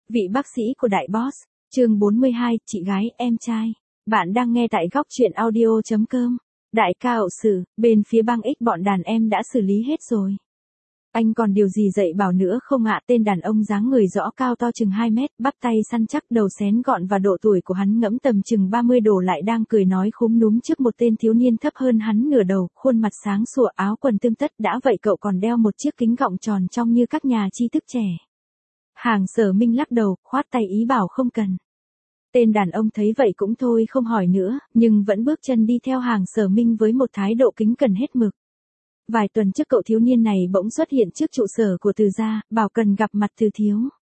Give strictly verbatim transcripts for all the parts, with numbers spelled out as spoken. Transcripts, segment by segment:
Vị bác sĩ của đại boss, chương bốn mươi hai, chị gái, em trai. Bạn đang nghe tại góc truyện audio chấm com. Đại ca ậu sử, bên phía bang X bọn đàn em đã xử lý hết rồi. Anh còn điều gì dạy bảo nữa không ạ? Tên đàn ông dáng người rõ cao to chừng hai mét, bắp tay săn chắc, đầu xén gọn và độ tuổi của hắn ngẫm tầm chừng ba mươi đổ lại đang cười nói khúm núm trước một tên thiếu niên thấp hơn hắn nửa đầu, khuôn mặt sáng sủa, áo quần tươm tất, đã vậy cậu còn đeo một chiếc kính gọng tròn trông như các nhà tri thức trẻ. Hàng Sở Minh lắc đầu, khoát tay ý bảo không cần. Tên đàn ông thấy vậy cũng thôi không hỏi nữa, nhưng vẫn bước chân đi theo Hàng Sở Minh với một thái độ kính cẩn hết mực. Vài tuần trước cậu thiếu niên này bỗng xuất hiện trước trụ sở của Từ gia, bảo cần gặp mặt Từ thiếu.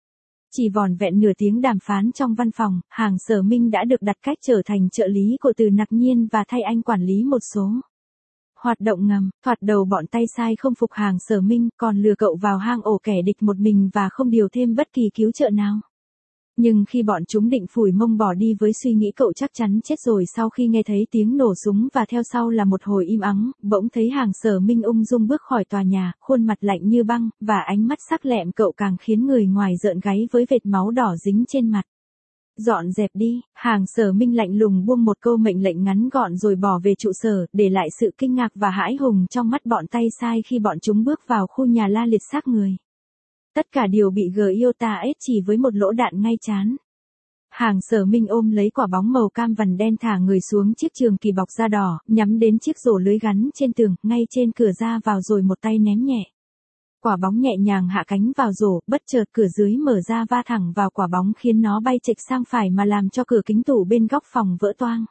Chỉ vỏn vẹn nửa tiếng đàm phán trong văn phòng, Hàng Sở Minh đã được đặt cách trở thành trợ lý của Từ Nặc Nhiên và thay anh quản lý một số hoạt động ngầm. Thoạt đầu bọn tay sai không phục Hàng Sở Minh, còn lừa cậu vào hang ổ kẻ địch một mình và không điều thêm bất kỳ cứu trợ nào. Nhưng khi bọn chúng định phủi mông bỏ đi với suy nghĩ cậu chắc chắn chết rồi, sau khi nghe thấy tiếng nổ súng và theo sau là một hồi im ắng, bỗng thấy Hàng Sở Minh ung dung bước khỏi tòa nhà, khuôn mặt lạnh như băng, và ánh mắt sắc lẹm cậu càng khiến người ngoài rợn gáy với vệt máu đỏ dính trên mặt. Dọn dẹp đi, Hàng Sở Minh lạnh lùng buông một câu mệnh lệnh ngắn gọn rồi bỏ về trụ sở, để lại sự kinh ngạc và hãi hùng trong mắt bọn tay sai khi bọn chúng bước vào khu nhà la liệt xác người. Tất cả đều bị Giota ép chỉ với một lỗ đạn ngay trán. Hàng Sở Minh ôm lấy quả bóng màu cam vằn đen thả người xuống chiếc trường kỳ bọc da đỏ, nhắm đến chiếc rổ lưới gắn trên tường, ngay trên cửa ra vào rồi một tay ném nhẹ. Quả bóng nhẹ nhàng hạ cánh vào rổ, bất chợt cửa dưới mở ra va thẳng vào quả bóng khiến nó bay chệch sang phải mà làm cho cửa kính tủ bên góc phòng vỡ toang.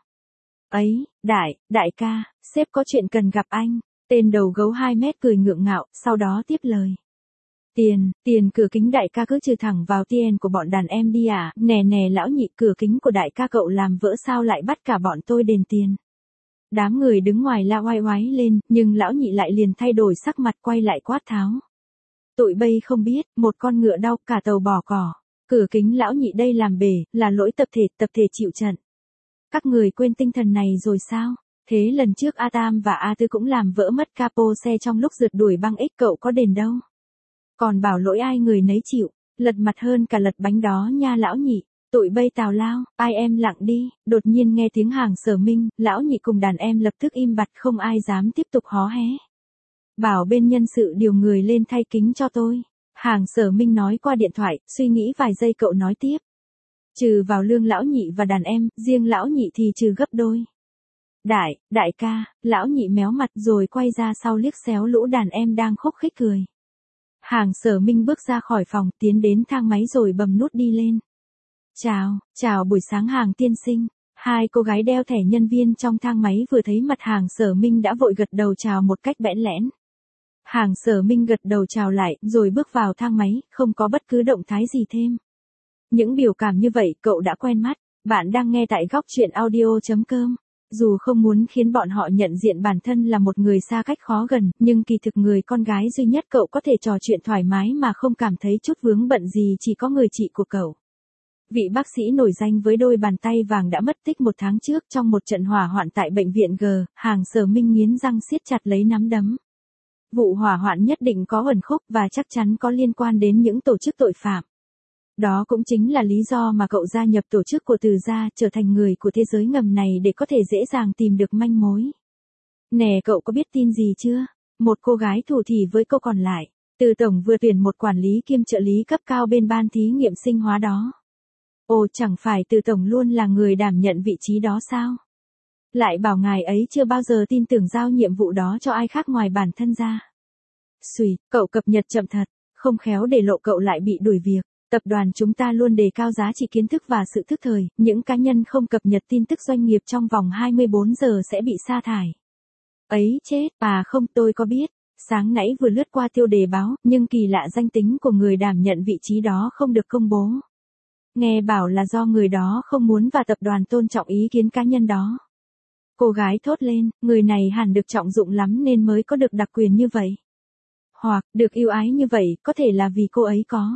Ấy, đại, đại ca, sếp có chuyện cần gặp anh. Tên đầu gấu hai mét cười ngượng ngạo, sau đó tiếp lời. Tiền, tiền cửa kính đại ca cứ trừ thẳng vào tiền của bọn đàn em đi à, nè nè lão nhị, cửa kính của đại ca cậu làm vỡ sao lại bắt cả bọn tôi đền tiền. Đám người đứng ngoài la oai oái lên, nhưng lão nhị lại liền thay đổi sắc mặt quay lại quát tháo. Tụi bây không biết, một con ngựa đau cả tàu bỏ cỏ. Cửa kính lão nhị đây làm bể, là lỗi tập thể, tập thể chịu trận. Các người quên tinh thần này rồi sao? Thế lần trước A Tam và A Tư cũng làm vỡ mất capo xe trong lúc rượt đuổi băng X, cậu có đền đâu. Còn bảo lỗi ai người nấy chịu, lật mặt hơn cả lật bánh đó nha lão nhị. Tụi bây tào lao, ai em lặng đi. Đột nhiên nghe tiếng Hàng Sở Minh, lão nhị cùng đàn em lập tức im bặt, không ai dám tiếp tục hó hé. Bảo bên nhân sự điều người lên thay kính cho tôi. Hàng Sở Minh nói qua điện thoại, suy nghĩ vài giây cậu nói tiếp. Trừ vào lương lão nhị và đàn em, riêng lão nhị thì trừ gấp đôi. Đại, đại ca, lão nhị méo mặt rồi quay ra sau liếc xéo lũ đàn em đang khúc khích cười. Hàng Sở Minh bước ra khỏi phòng, tiến đến thang máy rồi bấm nút đi lên. Chào, chào buổi sáng Hàng tiên sinh. Hai cô gái đeo thẻ nhân viên trong thang máy vừa thấy mặt Hàng Sở Minh đã vội gật đầu chào một cách bẽn lẽn. Hàng Sở Minh gật đầu chào lại, rồi bước vào thang máy, không có bất cứ động thái gì thêm. Những biểu cảm như vậy cậu đã quen mắt. Bạn đang nghe tại góc truyện audio chấm com. Dù không muốn khiến bọn họ nhận diện bản thân là một người xa cách khó gần, nhưng kỳ thực người con gái duy nhất cậu có thể trò chuyện thoải mái mà không cảm thấy chút vướng bận gì chỉ có người chị của cậu. Vị bác sĩ nổi danh với đôi bàn tay vàng đã mất tích một tháng trước trong một trận hỏa hoạn tại bệnh viện G. Hàng Sở Minh nghiến răng siết chặt lấy nắm đấm. Vụ hỏa hoạn nhất định có uẩn khúc và chắc chắn có liên quan đến những tổ chức tội phạm. Đó cũng chính là lý do mà cậu gia nhập tổ chức của Từ gia, trở thành người của thế giới ngầm này để có thể dễ dàng tìm được manh mối. Nè cậu có biết tin gì chưa? Một cô gái thủ thỉ với cô còn lại. Từ tổng vừa tuyển một quản lý kiêm trợ lý cấp cao bên ban thí nghiệm sinh hóa đó. Ồ, chẳng phải Từ tổng luôn là người đảm nhận vị trí đó sao? Lại bảo ngài ấy chưa bao giờ tin tưởng giao nhiệm vụ đó cho ai khác ngoài bản thân ra. Xùi, cậu cập nhật chậm thật, không khéo để lộ cậu lại bị đuổi việc. Tập đoàn chúng ta luôn đề cao giá trị kiến thức và sự thức thời, những cá nhân không cập nhật tin tức doanh nghiệp trong vòng hai mươi bốn giờ sẽ bị sa thải. Ấy chết, à không, tôi có biết, sáng nãy vừa lướt qua tiêu đề báo, nhưng kỳ lạ danh tính của người đảm nhận vị trí đó không được công bố. Nghe bảo là do người đó không muốn và tập đoàn tôn trọng ý kiến cá nhân đó. Cô gái thốt lên, người này hẳn được trọng dụng lắm nên mới có được đặc quyền như vậy. Hoặc, được ưu ái như vậy, có thể là vì cô ấy có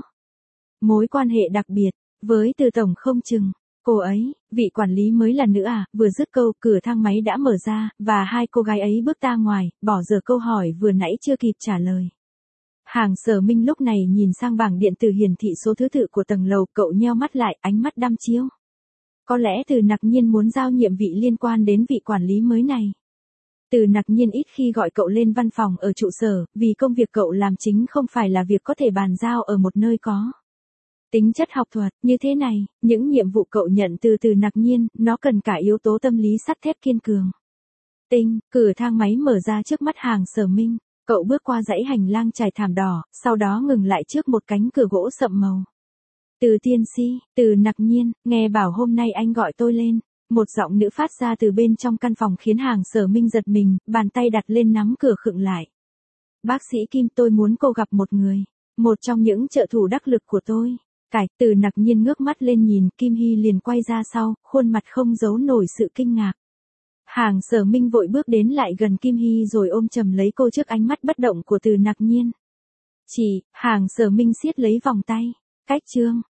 mối quan hệ đặc biệt với Từ tổng không chừng. Cô ấy, vị quản lý mới là nữ à? Vừa dứt câu, cửa thang máy đã mở ra, và hai cô gái ấy bước ra ngoài, bỏ dở câu hỏi vừa nãy chưa kịp trả lời. Hàng Sở Minh lúc này nhìn sang bảng điện tử hiển thị số thứ tự của tầng lầu, cậu nheo mắt lại, ánh mắt đăm chiêu. Có lẽ Từ Nặc Nhiên muốn giao nhiệm vị liên quan đến vị quản lý mới này. Từ Nặc Nhiên ít khi gọi cậu lên văn phòng ở trụ sở, vì công việc cậu làm chính không phải là việc có thể bàn giao ở một nơi có tính chất học thuật như thế này. Những nhiệm vụ cậu nhận từ Từ Nặc Nhiên, nó cần cả yếu tố tâm lý sắt thép kiên cường. Tinh, cửa thang máy mở ra trước mắt Hàng Sở Minh. Cậu bước qua dãy hành lang trải thảm đỏ, sau đó ngừng lại trước một cánh cửa gỗ sậm màu. Từ tiên si, Từ Nặc Nhiên, nghe bảo hôm nay anh gọi tôi lên. Một giọng nữ phát ra từ bên trong căn phòng khiến Hàng Sở Minh giật mình, bàn tay đặt lên nắm cửa khựng lại. Bác sĩ Kim, tôi muốn cô gặp một người. Một trong những trợ thủ đắc lực của tôi. Cải, Từ Nặc Nhiên ngước mắt lên nhìn, Kim Hy liền quay ra sau, khuôn mặt không giấu nổi sự kinh ngạc. Hàng Sở Minh vội bước đến lại gần Kim Hy rồi ôm chầm lấy cô trước ánh mắt bất động của Từ Nặc Nhiên. Chỉ, Hàng Sở Minh siết lấy vòng tay. Cách chương,